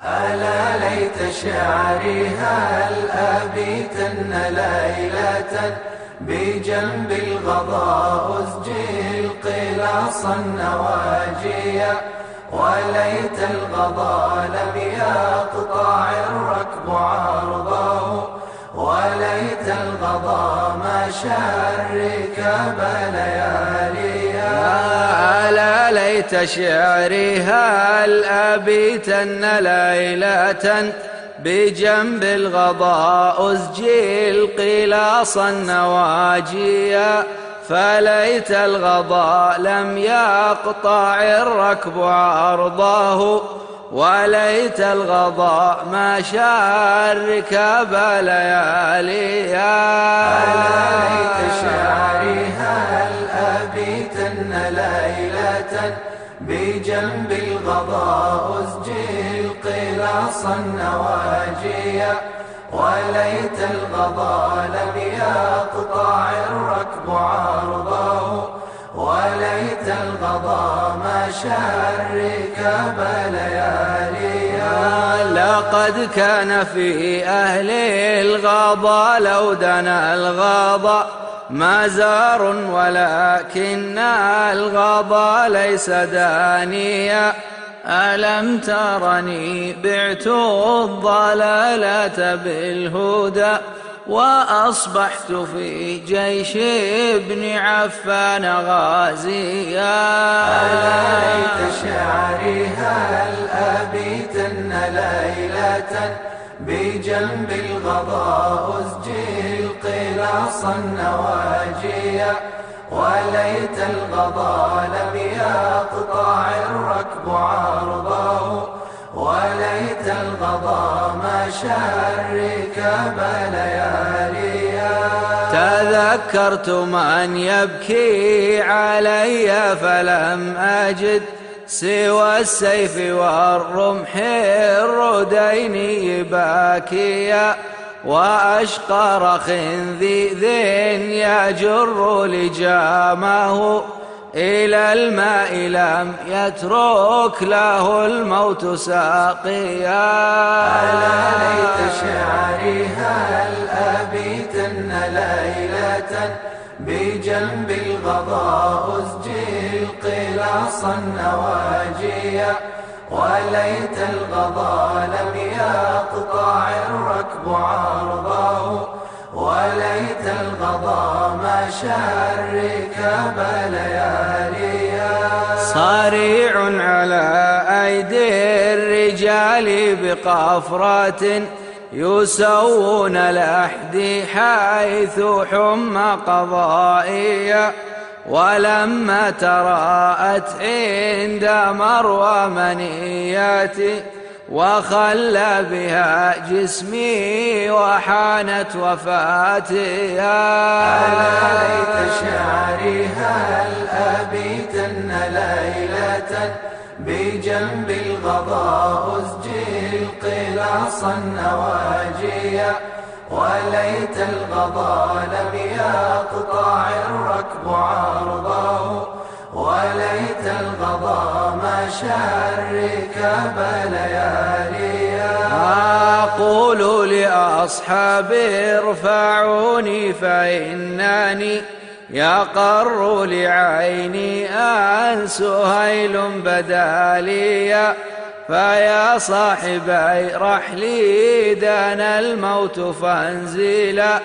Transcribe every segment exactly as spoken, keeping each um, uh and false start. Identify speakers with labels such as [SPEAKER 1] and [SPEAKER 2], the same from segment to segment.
[SPEAKER 1] ألا ليت شعري هل أبيتن ليلة بجنب الغضاء أزجي القلاص النواجيا، وليت الغضا لم يقطع الركب عرضه، وليت الغضا مشى الركاب لياليا.
[SPEAKER 2] ألا ليت شعري هل أبيتن ليلة بجنب الغضاء أزجي القلاص النواجيا، فليت الغضا لم يقطع الركب عرضه، وليت الغضا مشى الركاب لياليا.
[SPEAKER 1] ألا ليت شعري هل أبيتن ليلة بجنب الغضاء أزجي القلاص النواجيا، وليت الغضا لم يقطع الركب عرضه، وليت الغضا مشى الركاب لياليا.
[SPEAKER 2] لقد كان في أهل الغضا لو دنا الغضا مزار، ولكن الغضا ليس دانيا. ألم ترني بعت الضلالة بالهدى، وأصبحت في جيش ابن عفان غازيا.
[SPEAKER 1] ألا ليت شعري هل أبيتن ليلة بجنب الغضاء أزجي القلاص النواجيا، وليت الغضا لم يقطع الركب عرضه، وليت الغضا مشى الركاب لياليا.
[SPEAKER 2] تذكرت من يبكي علي فلم أجد سوى السيف والرمح الردين باكيا، وأشقر خنذيذ يجر لجامه إلى الماء لم يترك له الموت ساقيا.
[SPEAKER 1] ألا ليت شعري هل أبيتن ليلة بجنب الغضاء أزجي القلاص النواجيا، وليت الغضا لم يقطع الركب عرضه، وليت الغضا مشى الركاب لياليا.
[SPEAKER 2] صريع على أيدي الرجال بقفرة يسوون لحدي حيث حم قضائيا، ولما تراءت عند مروى منياتي وخلى بها جسمي وحانت وفاتي.
[SPEAKER 1] ألا ليت شعري هل أبيتن ليلة بجنب الغضاء أزجي القلاص النواجيا، وليت الغضا لم يقطع الركب عرضه، وليت الغضا مشى الركاب لياليا.
[SPEAKER 2] أقول لأصحابي ارفعوني فإنني يقر لعيني أن سهيل بداليا، فيا صاحبي رحلي دنا الموت فانزلا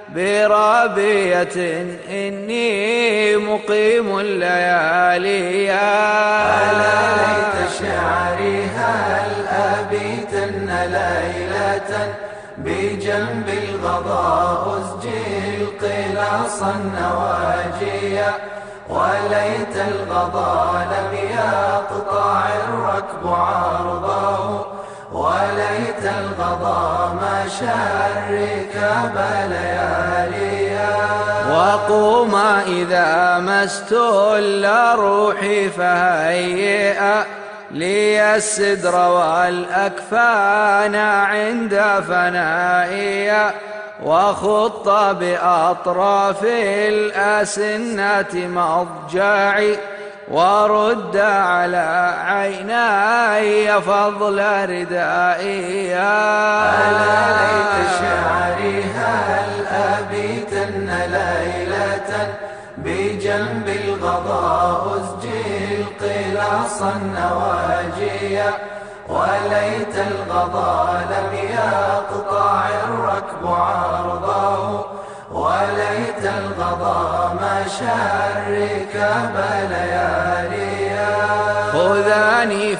[SPEAKER 2] برابية إني مقيم الليالي.
[SPEAKER 1] ألا ليت شعري هل أبيتن ليلة بجنب الغضاء أزجي القلاص النواجيا، وليت الغضا لم يقطع الركب عرضه، وليت الغضا مشى الركاب لياليا.
[SPEAKER 2] وقوما إذا ما استل روحي فهيئا لي السدر والأكفان عند فنائي، وخط بأطراف الأسنة مضجعي ورد على عيني فضل ردائي.
[SPEAKER 1] ألا ليت شعري هل أبيتن ليلة بجنب الغضاء أسجل قلاص النواجيا، وليت الغضا لم يقطع الركب عرضه، وليت الغضا ما الركاب لياليا.
[SPEAKER 2] خذاني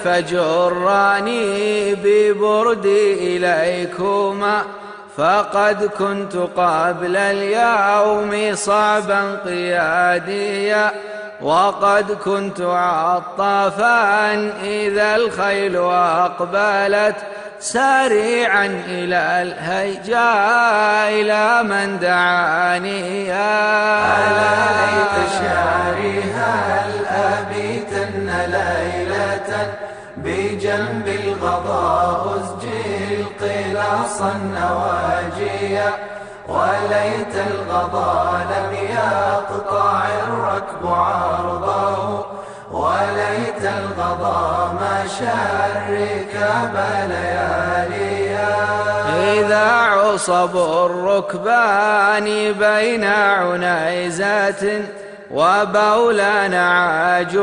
[SPEAKER 2] فجراني ببردي إليكما، فقد كنت قبل اليوم صعبا قياديا، وقد كنت عطافا إذا الخيل أقبلت سريعا إلى الهيجاء إلى من دعاني.
[SPEAKER 1] ألا ليت شعري هل أبيتن ليلة بجنب الغضاء أسجل قلاص النواجيا، وليت الغضا لم يقطع الركب عرضه، وليت الغضا ما الركاب لياليا.
[SPEAKER 2] إذا عصب الركبان بين عنيزات وبولان عاج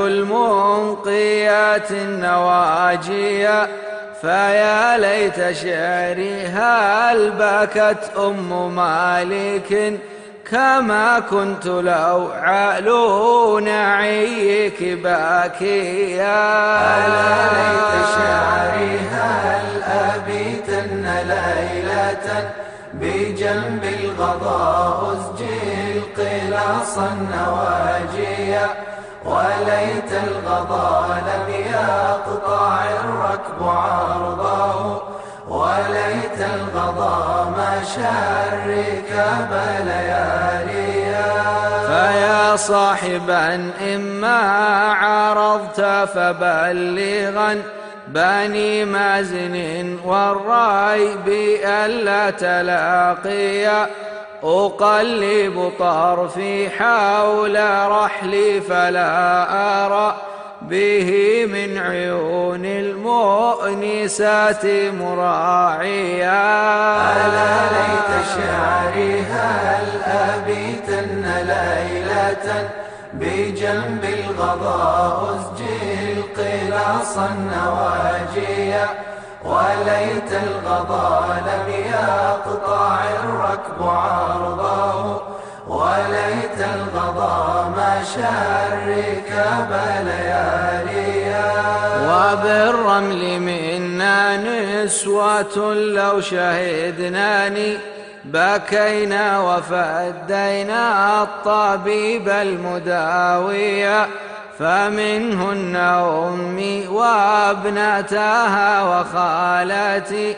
[SPEAKER 2] المنقيات النواجيا، فيا ليت شعري هل بكت أم مالك كما كنت لو علو نعيك باكيا.
[SPEAKER 1] ألا ليت شعري هل أبيتن ليلة بجنب الغضاء أسجل قلاص النواجيا، وليت الغضا لم يقطع الركب عرضه، وليت الغضا ما الركاب لياليا.
[SPEAKER 2] فيا صاحبا إما عرضت فبلغا بني مازن والريب ألا تلاقيا، أقلب طرفي حول رحلي فلا أرى به من عيون المؤنسات مراعيا.
[SPEAKER 1] ألا ليت شعري هل أبيتن ليلة بجنب الغضاء أسجل قلاص النواجيا، وليت الغضا لم يقطع الركب عرضه، وليت الغضا ما الركاب لياليا.
[SPEAKER 2] وبالرمل منا نسوة لو شهدناني بكينا وفدينا الطبيب المداوية، فمنهن أمي وابنتها وخالتي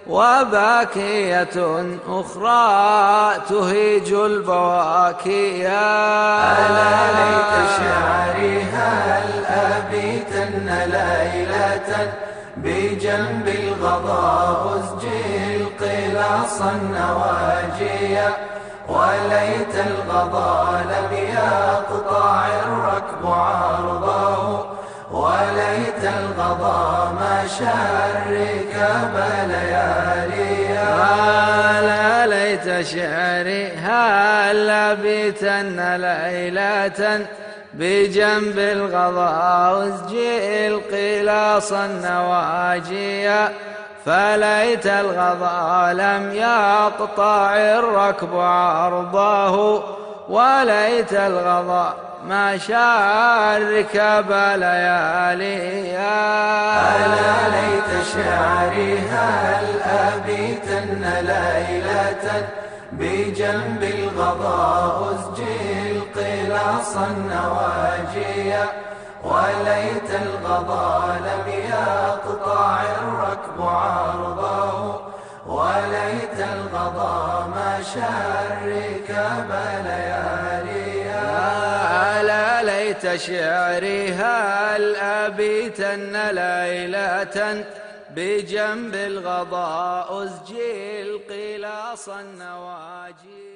[SPEAKER 2] وباكية أخرى تهيج البواكيا.
[SPEAKER 1] ألا ليت شعري هل أبيتن ليلة بجنب الغضاء أسجل قلاص النواجيا، وليت الغضا لم يقطع الركب عرضه، وليت الغضا ما الركاب لياليا.
[SPEAKER 2] ألا ليت شعري هل أبيتن ليلة بجنب الغضاء أسجل قلاص النواجيا، فليت الغضا لم يقطع الركب عرضه، وليت الغضا ما الركاب لياليا.
[SPEAKER 1] ألا ليت شعري هل أبيتن ليلة بجنب الغضاء أسجل قلاص النواجيا، وليت الغضا لم يقطع الركب عرضه، وليت الغضا ما الركاب لياليا.
[SPEAKER 2] ألا ليت شعري هل أبيتن ليلة بجنب الغضاء أسجل قلاص النواجي.